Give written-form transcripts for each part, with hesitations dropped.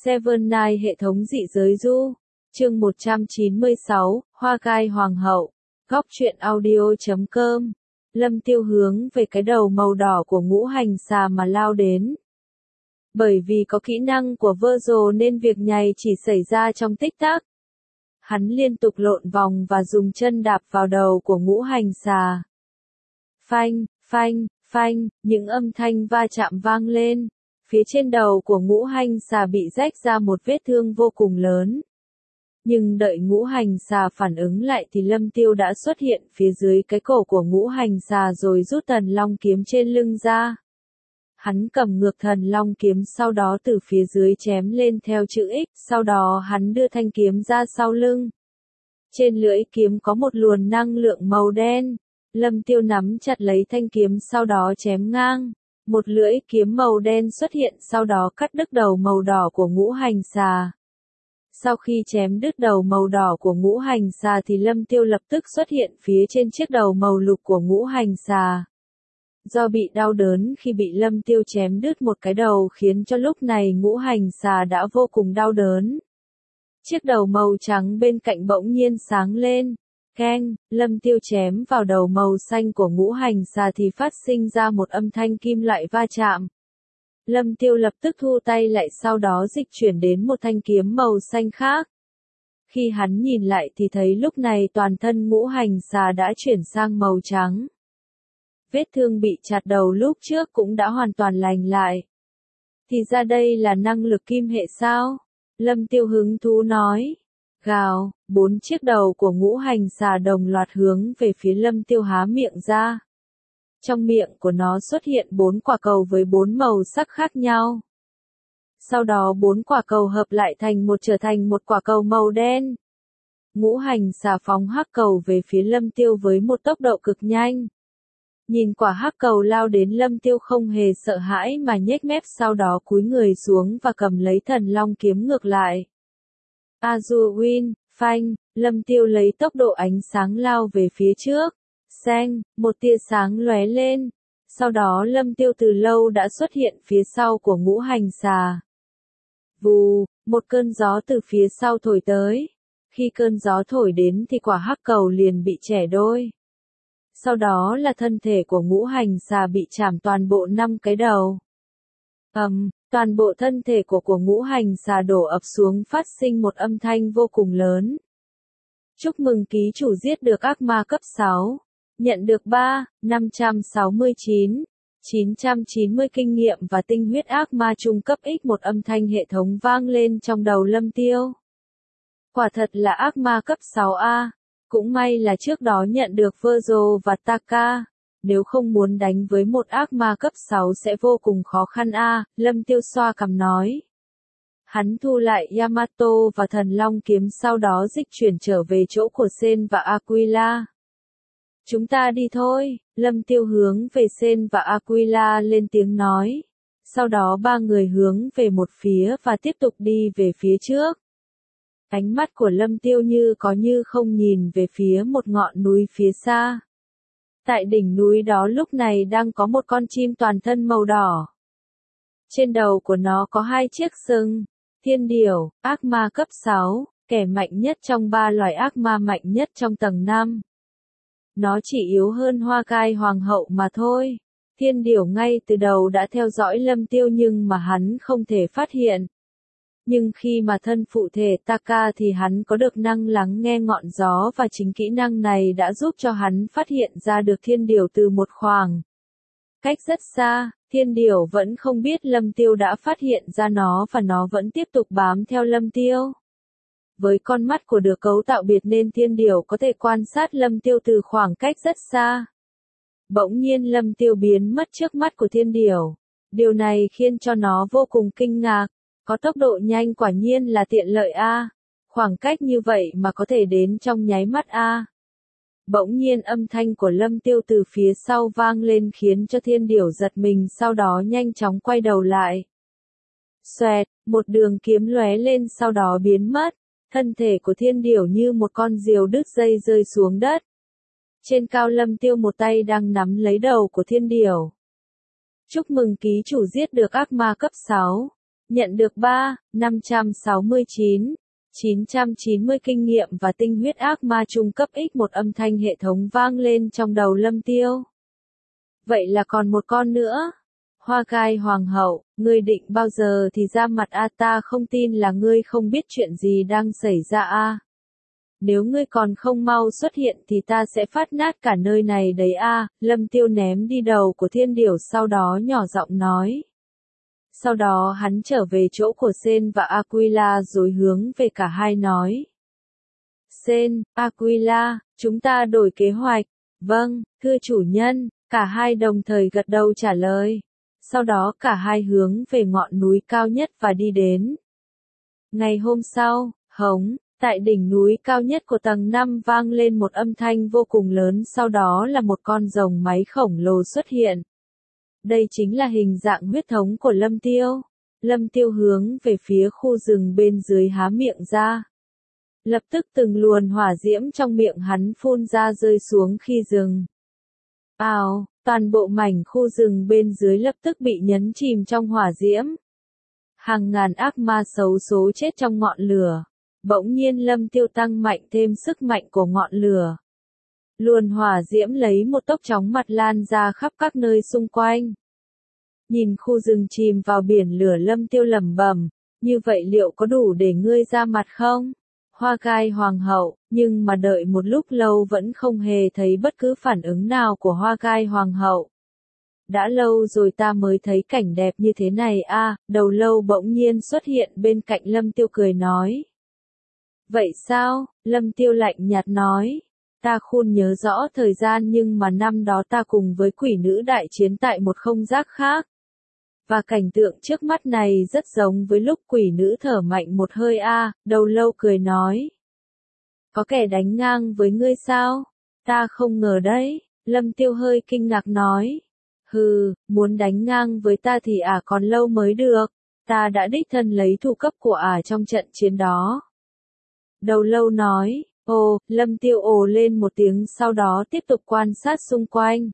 Seven Night hệ thống dị giới du. Chương 196, Hoa Gai Hoàng hậu. Góc truyện audio.com. Lâm Tiêu hướng về cái đầu màu đỏ của ngũ hành xà mà lao đến. Bởi vì có kỹ năng của Virgil nên việc nhảy chỉ xảy ra trong tích tắc. Hắn liên tục lộn vòng và dùng chân đạp vào đầu của ngũ hành xà. Phanh, phanh, phanh, những âm thanh va chạm vang lên. Phía trên đầu của ngũ hành xà bị rách ra một vết thương vô cùng lớn. Nhưng đợi ngũ hành xà phản ứng lại thì Lâm Tiêu đã xuất hiện phía dưới cái cổ của ngũ hành xà rồi rút thần long kiếm trên lưng ra. Hắn cầm ngược thần long kiếm sau đó từ phía dưới chém lên theo chữ X, sau đó hắn đưa thanh kiếm ra sau lưng. Trên lưỡi kiếm có một luồng năng lượng màu đen. Lâm Tiêu nắm chặt lấy thanh kiếm sau đó chém ngang. Một lưỡi kiếm màu đen xuất hiện sau đó cắt đứt đầu màu đỏ của ngũ hành xà. Sau khi chém đứt đầu màu đỏ của ngũ hành xà thì Lâm Tiêu lập tức xuất hiện phía trên chiếc đầu màu lục của ngũ hành xà. Do bị đau đớn khi bị Lâm Tiêu chém đứt một cái đầu khiến cho lúc này ngũ hành xà đã vô cùng đau đớn. Chiếc đầu màu trắng bên cạnh bỗng nhiên sáng lên. Keng, Lâm Tiêu chém vào đầu màu xanh của ngũ hành xà thì phát sinh ra một âm thanh kim loại va chạm. Lâm Tiêu lập tức thu tay lại sau đó dịch chuyển đến một thanh kiếm màu xanh khác. Khi hắn nhìn lại thì thấy lúc này toàn thân ngũ hành xà đã chuyển sang màu trắng. Vết thương bị chặt đầu lúc trước cũng đã hoàn toàn lành lại. Thì ra đây là năng lực kim hệ sao? Lâm Tiêu hứng thú nói. Gào, 4 chiếc đầu của ngũ hành xà đồng loạt hướng về phía Lâm Tiêu há miệng ra. Trong miệng của nó xuất hiện 4 quả cầu với 4 màu sắc khác nhau. Sau đó 4 quả cầu hợp lại trở thành một quả cầu màu đen. Ngũ hành xà phóng hắc cầu về phía Lâm Tiêu với một tốc độ cực nhanh. Nhìn quả hắc cầu lao đến Lâm Tiêu không hề sợ hãi mà nhếch mép sau đó cúi người xuống và cầm lấy thần long kiếm ngược lại. Azure Wind, phanh, Lâm Tiêu lấy tốc độ ánh sáng lao về phía trước. Xanh, một tia sáng lóe lên. Sau đó Lâm Tiêu từ lâu đã xuất hiện phía sau của ngũ hành xà. Vù, một cơn gió từ phía sau thổi tới. Khi cơn gió thổi đến thì quả hắc cầu liền bị chẻ đôi. Sau đó là thân thể của ngũ hành xà bị chảm toàn bộ 5 cái đầu. Toàn bộ thân thể của ngũ hành xà đổ ập xuống phát sinh một âm thanh vô cùng lớn. Chúc mừng ký chủ giết được ác ma cấp 6. Nhận được 990 kinh nghiệm và tinh huyết ác ma trung cấp X1 âm thanh hệ thống vang lên trong đầu Lâm Tiêu. Quả thật là ác ma cấp 6A. Cũng may là trước đó nhận được Virgil và Taka. Nếu không muốn đánh với một ác ma cấp 6 sẽ vô cùng khó khăn a, Lâm Tiêu xoa cằm nói. Hắn thu lại Yamato và thần long kiếm sau đó dịch chuyển trở về chỗ của Sen và Aquila. Chúng ta đi thôi, Lâm Tiêu hướng về Sen và Aquila lên tiếng nói. Sau đó ba người hướng về một phía và tiếp tục đi về phía trước. Ánh mắt của Lâm Tiêu như có như không nhìn về phía một ngọn núi phía xa. Tại đỉnh núi đó lúc này đang có một con chim toàn thân màu đỏ. Trên đầu của nó có 2 chiếc sừng. Thiên điểu, ác ma cấp 6, kẻ mạnh nhất trong 3 loài ác ma mạnh nhất trong tầng 5. Nó chỉ yếu hơn Hoa Gai Hoàng hậu mà thôi. Thiên điểu ngay từ đầu đã theo dõi Lâm Tiêu nhưng mà hắn không thể phát hiện. Nhưng khi mà thân phụ thể Taka thì hắn có được năng lắng nghe ngọn gió và chính kỹ năng này đã giúp cho hắn phát hiện ra được thiên điểu từ một khoảng cách rất xa. Thiên điểu vẫn không biết Lâm Tiêu đã phát hiện ra nó và nó vẫn tiếp tục bám theo Lâm Tiêu. Với con mắt của được cấu tạo biệt nên thiên điểu có thể quan sát Lâm Tiêu từ khoảng cách rất xa. Bỗng nhiên Lâm Tiêu biến mất trước mắt của thiên điểu. Điều này khiến cho nó vô cùng kinh ngạc. Có tốc độ nhanh quả nhiên là tiện lợi a. Khoảng cách như vậy mà có thể đến trong nháy mắt a. Bỗng nhiên âm thanh của Lâm Tiêu từ phía sau vang lên khiến cho thiên điểu giật mình sau đó nhanh chóng quay đầu lại. Xoẹt, một đường kiếm lóe lên sau đó biến mất. Thân thể của thiên điểu như một con diều đứt dây rơi xuống đất. Trên cao Lâm Tiêu một tay đang nắm lấy đầu của thiên điểu. Chúc mừng ký chủ giết được ác ma cấp 6. Nhận được 990 kinh nghiệm và tinh huyết ác ma trung cấp X1 âm thanh hệ thống vang lên trong đầu Lâm Tiêu. Vậy là còn một con nữa. Hoa gai hoàng hậu, ngươi định bao giờ thì ra mặt a, ta không tin là ngươi không biết chuyện gì đang xảy ra a. Nếu ngươi còn không mau xuất hiện thì ta sẽ phát nát cả nơi này đấy a. Lâm Tiêu ném đi đầu của thiên điểu, sau đó nhỏ giọng nói. Sau đó hắn trở về chỗ của Sen và Aquila rồi hướng về cả hai nói. Sen, Aquila, chúng ta đổi kế hoạch. Vâng, thưa chủ nhân, cả hai đồng thời gật đầu trả lời. Sau đó cả hai hướng về ngọn núi cao nhất và đi đến. Ngày hôm sau, tại đỉnh núi cao nhất của tầng 5 vang lên một âm thanh vô cùng lớn, sau đó là một con rồng máy khổng lồ xuất hiện. Đây chính là hình dạng huyết thống của Lâm Tiêu. Lâm Tiêu hướng về phía khu rừng bên dưới há miệng ra. Lập tức từng luồn hỏa diễm trong miệng hắn phun ra rơi xuống khi rừng. Toàn bộ mảnh khu rừng bên dưới lập tức bị nhấn chìm trong hỏa diễm. Hàng ngàn ác ma xấu số chết trong ngọn lửa. Bỗng nhiên Lâm Tiêu tăng mạnh thêm sức mạnh của ngọn lửa. Luồn hỏa diễm lấy một tốc chóng mặt lan ra khắp các nơi xung quanh. Nhìn khu rừng chìm vào biển lửa, Lâm Tiêu lẩm bẩm, như vậy liệu có đủ để ngươi ra mặt không? Hoa gai hoàng hậu, nhưng mà đợi một lúc lâu vẫn không hề thấy bất cứ phản ứng nào của hoa gai hoàng hậu. Đã lâu rồi ta mới thấy cảnh đẹp như thế này a. Đầu lâu bỗng nhiên xuất hiện bên cạnh Lâm Tiêu cười nói. Vậy sao? Lâm Tiêu lạnh nhạt nói. Ta khôn nhớ rõ thời gian, nhưng mà năm đó ta cùng với quỷ nữ đại chiến tại một không gian khác. Và cảnh tượng trước mắt này rất giống với lúc quỷ nữ thở mạnh một hơi a. Đầu lâu cười nói. Có kẻ đánh ngang với ngươi sao? Ta không ngờ đấy. Lâm Tiêu hơi kinh ngạc nói. Hừ, muốn đánh ngang với ta thì còn lâu mới được. Ta đã đích thân lấy thủ cấp của trong trận chiến đó. Đầu lâu nói. Lâm Tiêu ồ lên một tiếng, sau đó tiếp tục quan sát xung quanh.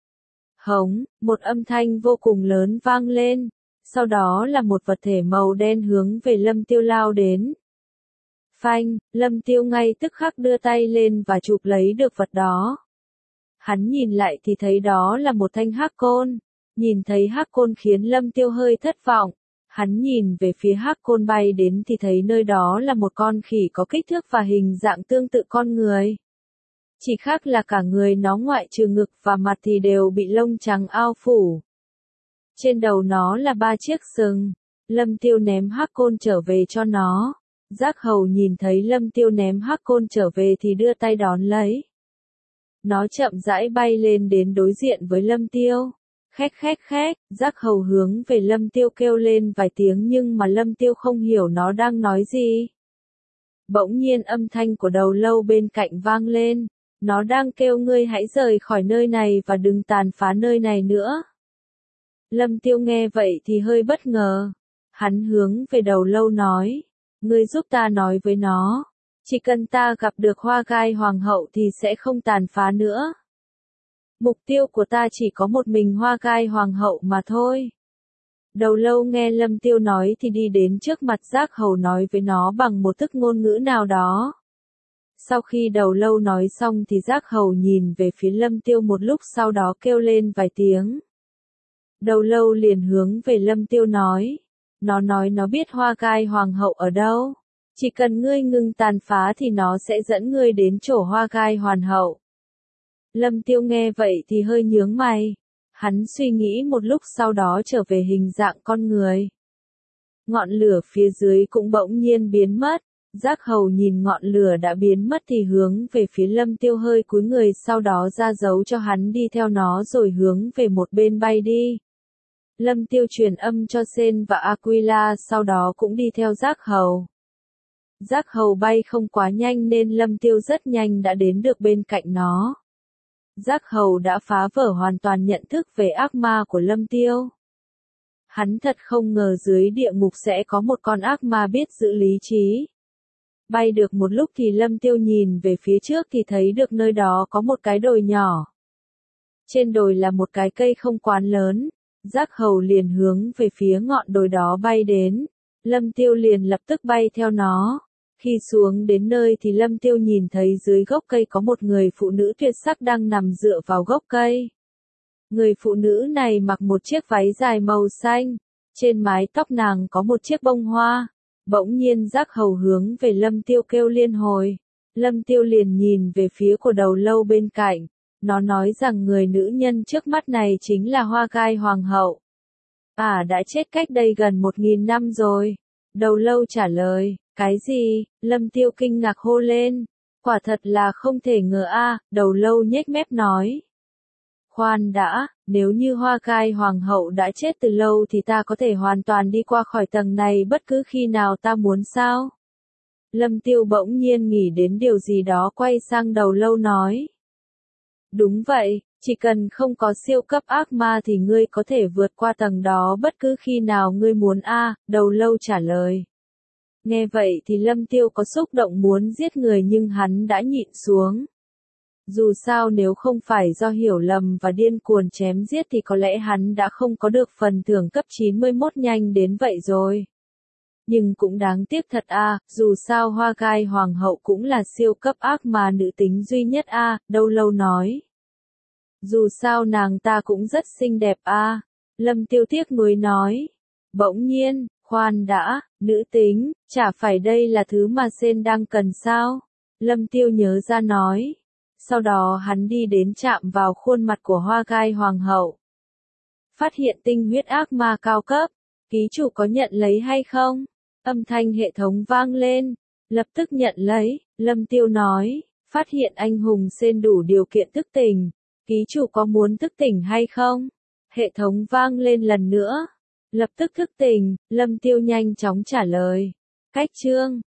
Một âm thanh vô cùng lớn vang lên. Sau đó là một vật thể màu đen hướng về Lâm Tiêu lao đến. Phanh, Lâm Tiêu ngay tức khắc đưa tay lên và chụp lấy được vật đó. Hắn nhìn lại thì thấy đó là một thanh hắc côn. Nhìn thấy hắc côn khiến Lâm Tiêu hơi thất vọng. Hắn nhìn về phía hắc côn bay đến thì thấy nơi đó là một con khỉ có kích thước và hình dạng tương tự con người. Chỉ khác là cả người nó ngoại trừ ngực và mặt thì đều bị lông trắng ao phủ. Trên đầu nó là 3 chiếc sừng. Lâm Tiêu ném hắc côn trở về cho nó. Giác hầu nhìn thấy Lâm Tiêu ném hắc côn trở về thì đưa tay đón lấy. Nó chậm rãi bay lên đến đối diện với Lâm Tiêu. Khếch, Giác hầu hướng về Lâm Tiêu kêu lên vài tiếng, nhưng mà Lâm Tiêu không hiểu nó đang nói gì. Bỗng nhiên âm thanh của đầu lâu bên cạnh vang lên. Nó đang kêu ngươi hãy rời khỏi nơi này và đừng tàn phá nơi này nữa. Lâm Tiêu nghe vậy thì hơi bất ngờ. Hắn hướng về đầu lâu nói. Ngươi giúp ta nói với nó. Chỉ cần ta gặp được hoa gai hoàng hậu thì sẽ không tàn phá nữa. Mục tiêu của ta chỉ có một mình hoa gai hoàng hậu mà thôi. Đầu lâu nghe Lâm Tiêu nói thì đi đến trước mặt Giác hầu nói với nó bằng một thức ngôn ngữ nào đó. Sau khi đầu lâu nói xong thì Giác hầu nhìn về phía Lâm Tiêu một lúc, sau đó kêu lên vài tiếng. Đầu lâu liền hướng về Lâm Tiêu nói. Nó nói nó biết hoa gai hoàng hậu ở đâu. Chỉ cần ngươi ngừng tàn phá thì nó sẽ dẫn ngươi đến chỗ hoa gai hoàn hậu. Lâm Tiêu nghe vậy thì hơi nhướng mày. Hắn suy nghĩ một lúc, sau đó trở về hình dạng con người. Ngọn lửa phía dưới cũng bỗng nhiên biến mất. Giác hầu nhìn ngọn lửa đã biến mất thì hướng về phía Lâm Tiêu hơi cúi người, sau đó ra dấu cho hắn đi theo nó rồi hướng về một bên bay đi. Lâm Tiêu truyền âm cho Sen và Aquila, sau đó cũng đi theo Giác hầu. Giác hầu bay không quá nhanh nên Lâm Tiêu rất nhanh đã đến được bên cạnh nó. Giác hầu đã phá vỡ hoàn toàn nhận thức về ác ma của Lâm Tiêu. Hắn thật không ngờ dưới địa ngục sẽ có một con ác ma biết giữ lý trí. Bay được một lúc thì Lâm Tiêu nhìn về phía trước thì thấy được nơi đó có một cái đồi nhỏ. Trên đồi là một cái cây không quá lớn. Giác hầu liền hướng về phía ngọn đồi đó bay đến. Lâm Tiêu liền lập tức bay theo nó. Khi xuống đến nơi thì Lâm Tiêu nhìn thấy dưới gốc cây có một người phụ nữ tuyệt sắc đang nằm dựa vào gốc cây. Người phụ nữ này mặc một chiếc váy dài màu xanh, trên mái tóc nàng có một chiếc bông hoa. Bỗng nhiên Giác hầu hướng về Lâm Tiêu kêu liên hồi. Lâm Tiêu liền nhìn về phía của đầu lâu bên cạnh. Nó nói rằng người nữ nhân trước mắt này chính là Hoa Gai Hoàng hậu. Đã chết cách đây gần 1000 năm rồi. Đầu lâu trả lời, cái gì? Lâm Tiêu kinh ngạc hô lên. Quả thật là không thể ngờ đầu lâu nhếch mép nói. Khoan đã, nếu như Hoa Gai Hoàng hậu đã chết từ lâu thì ta có thể hoàn toàn đi qua khỏi tầng này bất cứ khi nào ta muốn sao? Lâm Tiêu bỗng nhiên nghĩ đến điều gì đó quay sang đầu lâu nói. Đúng vậy, chỉ cần không có siêu cấp ác ma thì ngươi có thể vượt qua tầng đó bất cứ khi nào ngươi muốn đầu lâu trả lời. Nghe vậy thì Lâm Tiêu có xúc động muốn giết người nhưng hắn đã nhịn xuống. Dù sao nếu không phải do hiểu lầm và điên cuồng chém giết thì có lẽ hắn đã không có được phần thưởng cấp 91 nhanh đến vậy rồi. Nhưng cũng đáng tiếc thật dù sao Hoa Gai Hoàng hậu cũng là siêu cấp ác ma nữ tính duy nhất đầu lâu nói. Dù sao nàng ta cũng rất xinh đẹp Lâm Tiêu tiếc nuối nói. Bỗng nhiên, khoan đã, nữ tính, chả phải đây là thứ mà Sen đang cần sao? Lâm Tiêu nhớ ra nói. Sau đó hắn đi đến chạm vào khuôn mặt của Hoa Gai Hoàng hậu. Phát hiện tinh huyết ác ma cao cấp, ký chủ có nhận lấy hay không? Âm thanh hệ thống vang lên, lập tức nhận lấy, Lâm Tiêu nói, phát hiện anh hùng Sen đủ điều kiện thức tỉnh, ký chủ có muốn thức tỉnh hay không? Hệ thống vang lên lần nữa, lập tức thức tỉnh, Lâm Tiêu nhanh chóng trả lời. Cách chương